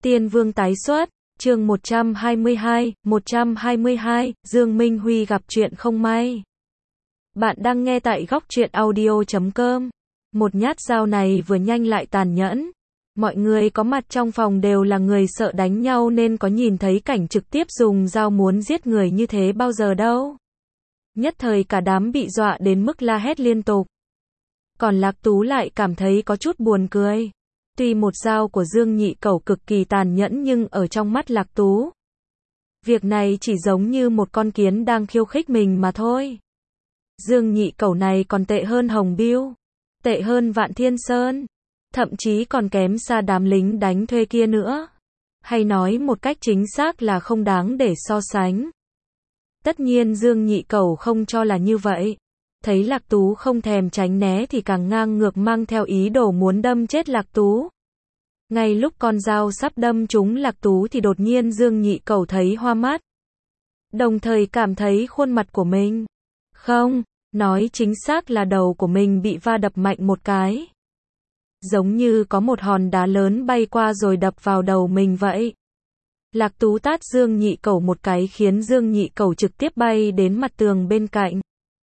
Tiên Vương tái xuất, chương 122, Dương Minh Huy gặp chuyện không may. Bạn đang nghe tại góc truyện audio.com. Một nhát dao này vừa nhanh lại tàn nhẫn. Mọi người có mặt trong phòng đều là người sợ đánh nhau nên có nhìn thấy cảnh trực tiếp dùng dao muốn giết người như thế bao giờ đâu. Nhất thời cả đám bị dọa đến mức la hét liên tục. Còn Lạc Tú lại cảm thấy có chút buồn cười. Tuy một dao của Dương Nhị Cẩu cực kỳ tàn nhẫn nhưng ở trong mắt Lạc Tú, việc này chỉ giống như một con kiến đang khiêu khích mình mà thôi. Dương Nhị Cẩu này còn tệ hơn Hồng Bưu, tệ hơn Vạn Thiên Sơn, thậm chí còn kém xa đám lính đánh thuê kia nữa. Hay nói một cách chính xác là không đáng để so sánh. Tất nhiên Dương Nhị Cẩu không cho là như vậy. Thấy Lạc Tú không thèm tránh né thì càng ngang ngược mang theo ý đồ muốn đâm chết Lạc Tú. Ngay lúc con dao sắp đâm trúng Lạc Tú thì đột nhiên Dương Nhị Cẩu thấy hoa mắt. Đồng thời cảm thấy khuôn mặt của mình, không, nói chính xác là đầu của mình bị va đập mạnh một cái. Giống như có một hòn đá lớn bay qua rồi đập vào đầu mình vậy. Lạc Tú tát Dương Nhị Cẩu một cái khiến Dương Nhị Cẩu trực tiếp bay đến mặt tường bên cạnh.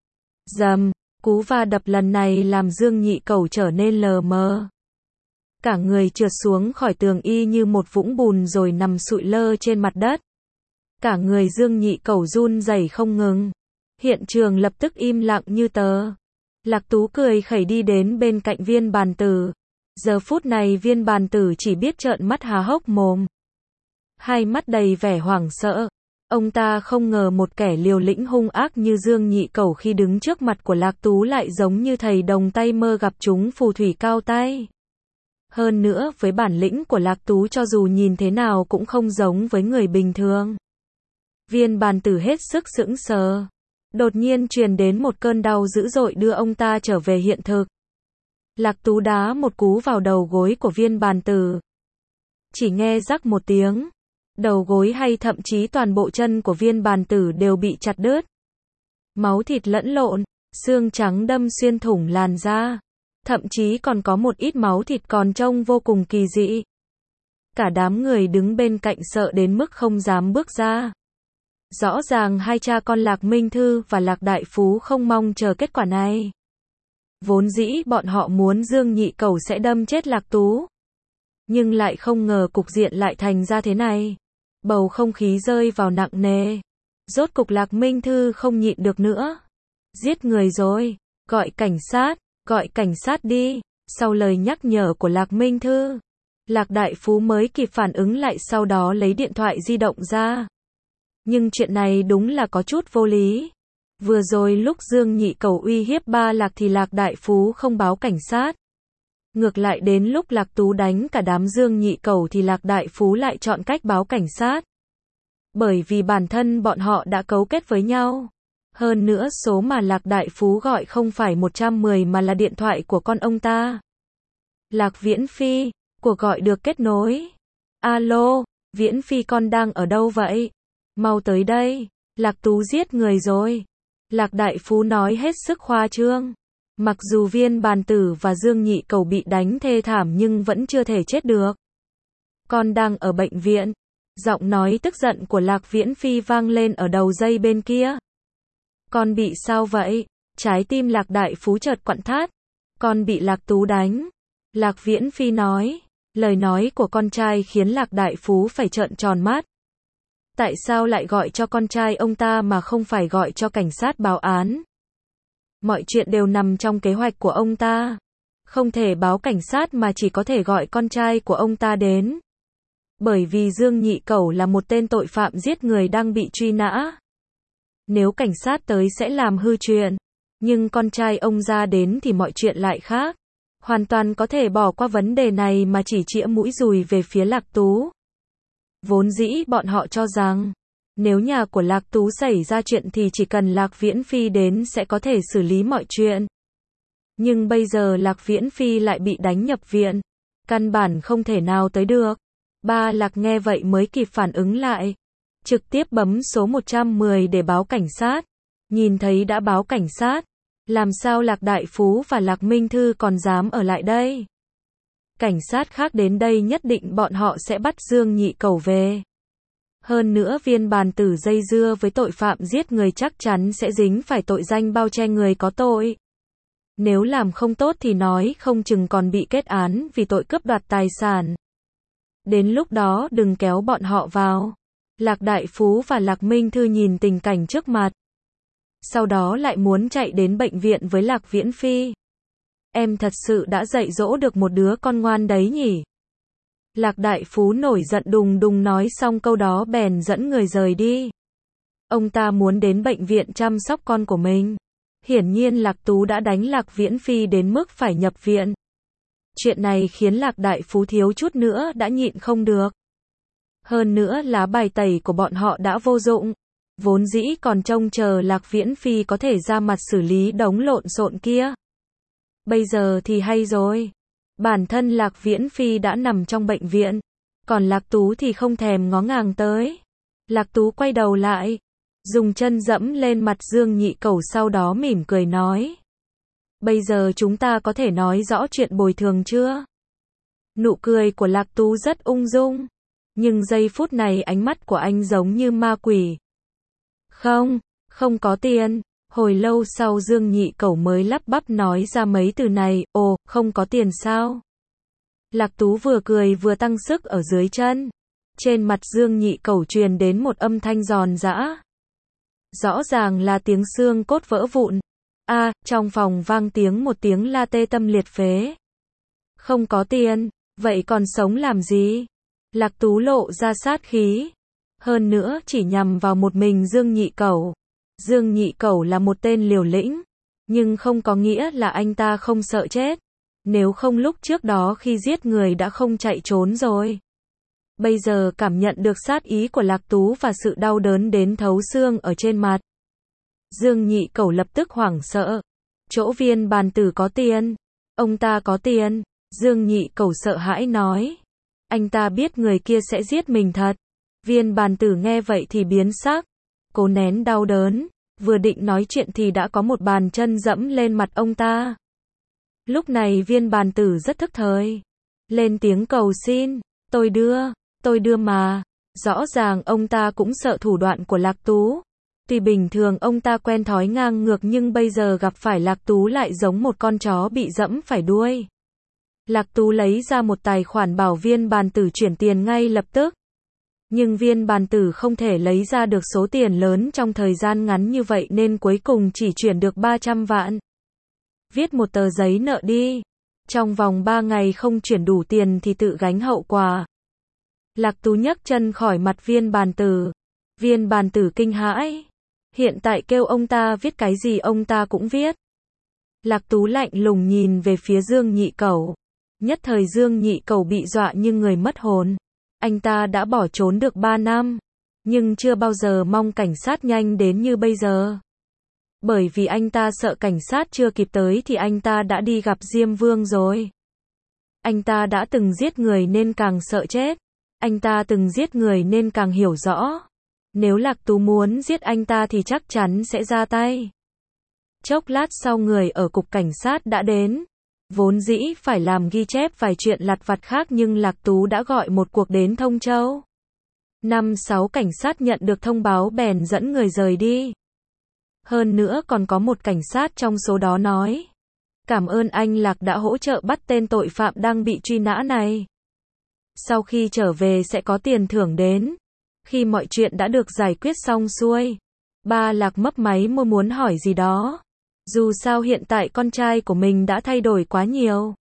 Dầm, cú va đập lần này làm Dương Nhị Cẩu trở nên lờ mờ. Cả người trượt xuống khỏi tường y như một vũng bùn rồi nằm sụi lơ trên mặt đất. Cả người Dương Nhị Cẩu run rẩy không ngừng. Hiện trường lập tức im lặng như tờ. Lạc Tú cười khẩy đi đến bên cạnh Viên Bàn Tử. Giờ phút này Viên Bàn Tử chỉ biết trợn mắt há hốc mồm. Hai mắt đầy vẻ hoảng sợ. Ông ta không ngờ một kẻ liều lĩnh hung ác như Dương Nhị Cẩu khi đứng trước mặt của Lạc Tú lại giống như thầy đồng tay mơ gặp chúng phù thủy cao tay. Hơn nữa với bản lĩnh của Lạc Tú cho dù nhìn thế nào cũng không giống với người bình thường. Viên Bàn Tử hết sức sững sờ. Đột nhiên truyền đến một cơn đau dữ dội đưa ông ta trở về hiện thực. Lạc Tú đá một cú vào đầu gối của Viên Bàn Tử. Chỉ nghe rắc một tiếng. Đầu gối hay thậm chí toàn bộ chân của Viên Bàn Tử đều bị chặt đứt. Máu thịt lẫn lộn, xương trắng đâm xuyên thủng làn da. Thậm chí còn có một ít máu thịt còn trông vô cùng kỳ dị. Cả đám người đứng bên cạnh sợ đến mức không dám bước ra. Rõ ràng hai cha con Lạc Minh Thư và Lạc Đại Phú không mong chờ kết quả này. Vốn dĩ bọn họ muốn Dương Nhị Cẩu sẽ đâm chết Lạc Tú. Nhưng lại không ngờ cục diện lại thành ra thế này. Bầu không khí rơi vào nặng nề. Rốt cục Lạc Minh Thư không nhịn được nữa. Giết người rồi, gọi cảnh sát đi. Sau lời nhắc nhở của Lạc Minh Thư, Lạc Đại Phú mới kịp phản ứng lại, sau đó lấy điện thoại di động ra. Nhưng chuyện này đúng là có chút vô lý. Vừa rồi lúc Dương Nhị Cẩu uy hiếp ba Lạc thì Lạc Đại Phú không báo cảnh sát. Ngược lại đến lúc Lạc Tú đánh cả đám Dương Nhị Cẩu thì Lạc Đại Phú lại chọn cách báo cảnh sát. Bởi vì bản thân bọn họ đã cấu kết với nhau. Hơn nữa số mà Lạc Đại Phú gọi không phải 110 mà là điện thoại của con ông ta. Lạc Viễn Phi, cuộc gọi được kết nối. Alo, Viễn Phi con đang ở đâu vậy? Mau tới đây, Lạc Tú giết người rồi. Lạc Đại Phú nói hết sức khoa trương. Mặc dù Viên Bàn Tử và Dương Nhị Cẩu bị đánh thê thảm nhưng vẫn chưa thể chết được. Con đang ở bệnh viện. Giọng nói tức giận của Lạc Viễn Phi vang lên ở đầu dây bên kia. Con bị sao vậy? Trái tim Lạc Đại Phú chợt quặn thắt. Con bị Lạc Tú đánh. Lạc Viễn Phi nói. Lời nói của con trai khiến Lạc Đại Phú phải trợn tròn mắt. Tại sao lại gọi cho con trai ông ta mà không phải gọi cho cảnh sát báo án? Mọi chuyện đều nằm trong kế hoạch của ông ta. Không thể báo cảnh sát mà chỉ có thể gọi con trai của ông ta đến. Bởi vì Dương Nhị Cẩu là một tên tội phạm giết người đang bị truy nã. Nếu cảnh sát tới sẽ làm hư chuyện. Nhưng con trai ông ra đến thì mọi chuyện lại khác. Hoàn toàn có thể bỏ qua vấn đề này mà chỉ chĩa mũi dùi về phía Lạc Tú. Vốn dĩ bọn họ cho rằng, nếu nhà của Lạc Tú xảy ra chuyện thì chỉ cần Lạc Viễn Phi đến sẽ có thể xử lý mọi chuyện. Nhưng bây giờ Lạc Viễn Phi lại bị đánh nhập viện. Căn bản không thể nào tới được. Ba Lạc nghe vậy mới kịp phản ứng lại. Trực tiếp bấm số 110 để báo cảnh sát. Nhìn thấy đã báo cảnh sát. Làm sao Lạc Đại Phú và Lạc Minh Thư còn dám ở lại đây? Cảnh sát khác đến đây nhất định bọn họ sẽ bắt Dương Nhị Cẩu về. Hơn nữa Viên Bàn Tử dây dưa với tội phạm giết người chắc chắn sẽ dính phải tội danh bao che người có tội. Nếu làm không tốt thì nói không chừng còn bị kết án vì tội cướp đoạt tài sản. Đến lúc đó đừng kéo bọn họ vào. Lạc Đại Phú và Lạc Minh Thư nhìn tình cảnh trước mặt. Sau đó lại muốn chạy đến bệnh viện với Lạc Viễn Phi. Em thật sự đã dạy dỗ được một đứa con ngoan đấy nhỉ? Lạc Đại Phú nổi giận đùng đùng nói xong câu đó bèn dẫn người rời đi. Ông ta muốn đến bệnh viện chăm sóc con của mình. Hiển nhiên Lạc Tú đã đánh Lạc Viễn Phi đến mức phải nhập viện. Chuyện này khiến Lạc Đại Phú thiếu chút nữa đã nhịn không được. Hơn nữa lá bài tẩy của bọn họ đã vô dụng. Vốn dĩ còn trông chờ Lạc Viễn Phi có thể ra mặt xử lý đống lộn xộn kia. Bây giờ thì hay rồi. Bản thân Lạc Viễn Phi đã nằm trong bệnh viện. Còn Lạc Tú thì không thèm ngó ngàng tới. Lạc Tú quay đầu lại. Dùng chân dẫm lên mặt Dương Nhị Cẩu sau đó mỉm cười nói. Bây giờ chúng ta có thể nói rõ chuyện bồi thường chưa? Nụ cười của Lạc Tú rất ung dung. Nhưng giây phút này ánh mắt của anh giống như ma quỷ. Không có tiền. Hồi lâu sau Dương Nhị Cẩu mới lắp bắp nói ra mấy từ này, ồ, không có tiền sao? Lạc Tú vừa cười vừa tăng sức ở dưới chân. Trên mặt Dương Nhị Cẩu truyền đến một âm thanh giòn giã. Rõ ràng là tiếng xương cốt vỡ vụn. Trong phòng vang một tiếng la tê tâm liệt phế. Không có tiền, vậy còn sống làm gì? Lạc Tú lộ ra sát khí. Hơn nữa chỉ nhằm vào một mình Dương Nhị Cẩu. Dương Nhị Cẩu là một tên liều lĩnh, nhưng không có nghĩa là anh ta không sợ chết. Nếu không lúc trước đó khi giết người đã không chạy trốn rồi. Bây giờ cảm nhận được sát ý của Lạc Tú và sự đau đớn đến thấu xương ở trên mặt. Dương Nhị Cẩu lập tức hoảng sợ. Chỗ Viên Bàn Tử có tiền. Ông ta có tiền. Dương Nhị Cẩu sợ hãi nói. Anh ta biết người kia sẽ giết mình thật. Viên Bàn Tử nghe vậy thì biến sắc. Cố nén đau đớn. Vừa định nói chuyện thì đã có một bàn chân dẫm lên mặt ông ta. Lúc này Viên Bàn Tử rất thức thời. Lên tiếng cầu xin. Tôi đưa mà. Rõ ràng ông ta cũng sợ thủ đoạn của Lạc Tú. Tuy bình thường ông ta quen thói ngang ngược nhưng bây giờ gặp phải Lạc Tú lại giống một con chó bị dẫm phải đuôi. Lạc Tú lấy ra một tài khoản bảo Viên Bàn Tử chuyển tiền ngay lập tức. Nhưng Viên Bàn Tử không thể lấy ra được số tiền lớn trong thời gian ngắn như vậy nên cuối cùng chỉ chuyển được 300 vạn. Viết một tờ giấy nợ đi. Trong vòng 3 ngày không chuyển đủ tiền thì tự gánh hậu quả. Lạc Tú nhấc chân khỏi mặt Viên Bàn Tử. Viên Bàn Tử kinh hãi. Hiện tại kêu ông ta viết cái gì ông ta cũng viết. Lạc Tú lạnh lùng nhìn về phía Dương Nhị Cẩu. Nhất thời Dương Nhị Cẩu bị dọa như người mất hồn. Anh ta đã bỏ trốn được 3 năm. Nhưng chưa bao giờ mong cảnh sát nhanh đến như bây giờ. Bởi vì anh ta sợ cảnh sát chưa kịp tới thì anh ta đã đi gặp Diêm Vương rồi. Anh ta đã từng giết người nên càng sợ chết. Anh ta từng giết người nên càng hiểu rõ. Nếu Lạc Tú muốn giết anh ta thì chắc chắn sẽ ra tay. Chốc lát sau người ở cục cảnh sát đã đến. Vốn dĩ phải làm ghi chép vài chuyện lặt vặt khác nhưng Lạc Tú đã gọi một cuộc đến Thông Châu. 5-6 cảnh sát nhận được thông báo bèn dẫn người rời đi. Hơn nữa còn có một cảnh sát trong số đó nói. Cảm ơn anh Lạc đã hỗ trợ bắt tên tội phạm đang bị truy nã này. Sau khi trở về sẽ có tiền thưởng đến. Khi mọi chuyện đã được giải quyết xong xuôi. Ba Lạc mấp máy môi muốn hỏi gì đó. Dù sao hiện tại con trai của mình đã thay đổi quá nhiều.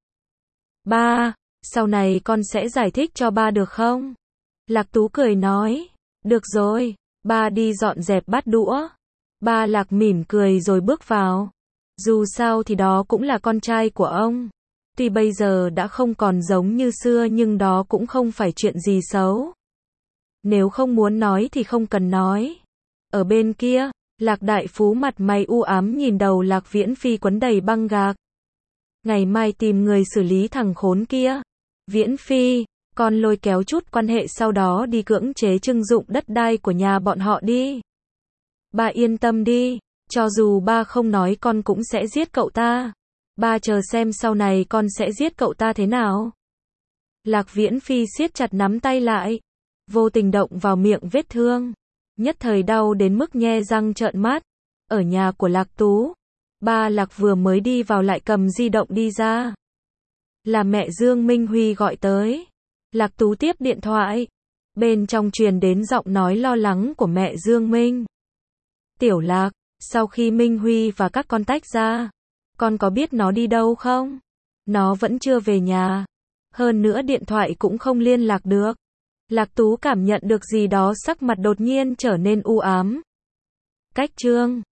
Ba, sau này con sẽ giải thích cho ba được không? Lạc Tú cười nói. Được rồi, ba đi dọn dẹp bát đũa. Ba Lạc mỉm cười rồi bước vào. Dù sao thì đó cũng là con trai của ông. Tuy bây giờ đã không còn giống như xưa nhưng đó cũng không phải chuyện gì xấu. Nếu không muốn nói thì không cần nói. Ở bên kia, Lạc Đại Phú mặt mày u ám nhìn đầu Lạc Viễn Phi quấn đầy băng gạc. Ngày mai tìm người xử lý thằng khốn kia. Viễn Phi, con lôi kéo chút quan hệ sau đó đi cưỡng chế trưng dụng đất đai của nhà bọn họ đi. Ba yên tâm đi, cho dù ba không nói con cũng sẽ giết cậu ta. Ba chờ xem sau này con sẽ giết cậu ta thế nào. Lạc Viễn Phi siết chặt nắm tay lại, vô tình động vào miệng vết thương, nhất thời đau đến mức nhe răng trợn mắt. Ở nhà của Lạc Tú, ba Lạc vừa mới đi vào lại cầm di động đi ra. Là mẹ Dương Minh Huy gọi tới. Lạc Tú tiếp điện thoại. Bên trong truyền đến giọng nói lo lắng của mẹ Dương Minh. Tiểu Lạc, sau khi Minh Huy và các con tách ra, con có biết nó đi đâu không? Nó vẫn chưa về nhà. Hơn nữa điện thoại cũng không liên lạc được. Lạc Tú cảm nhận được gì đó, sắc mặt đột nhiên trở nên u ám. Cách Trương